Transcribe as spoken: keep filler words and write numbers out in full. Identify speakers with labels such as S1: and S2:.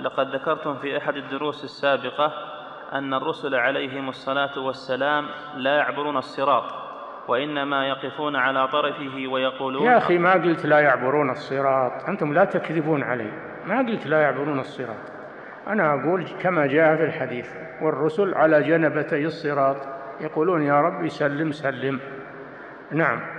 S1: لقد ذكرتم في أحد الدروس السابقة أن الرسل عليهم الصلاة والسلام لا يعبرون الصراط، وإنما يقفون على طرفه ويقولون.
S2: يا أخي ما قلت لا يعبرون الصراط، أنتم لا تكذبون علي، ما قلت لا يعبرون الصراط، أنا أقول كما جاء في الحديث: والرسل على جنبتي الصراط يقولون يا رب سلم سلم. نعم.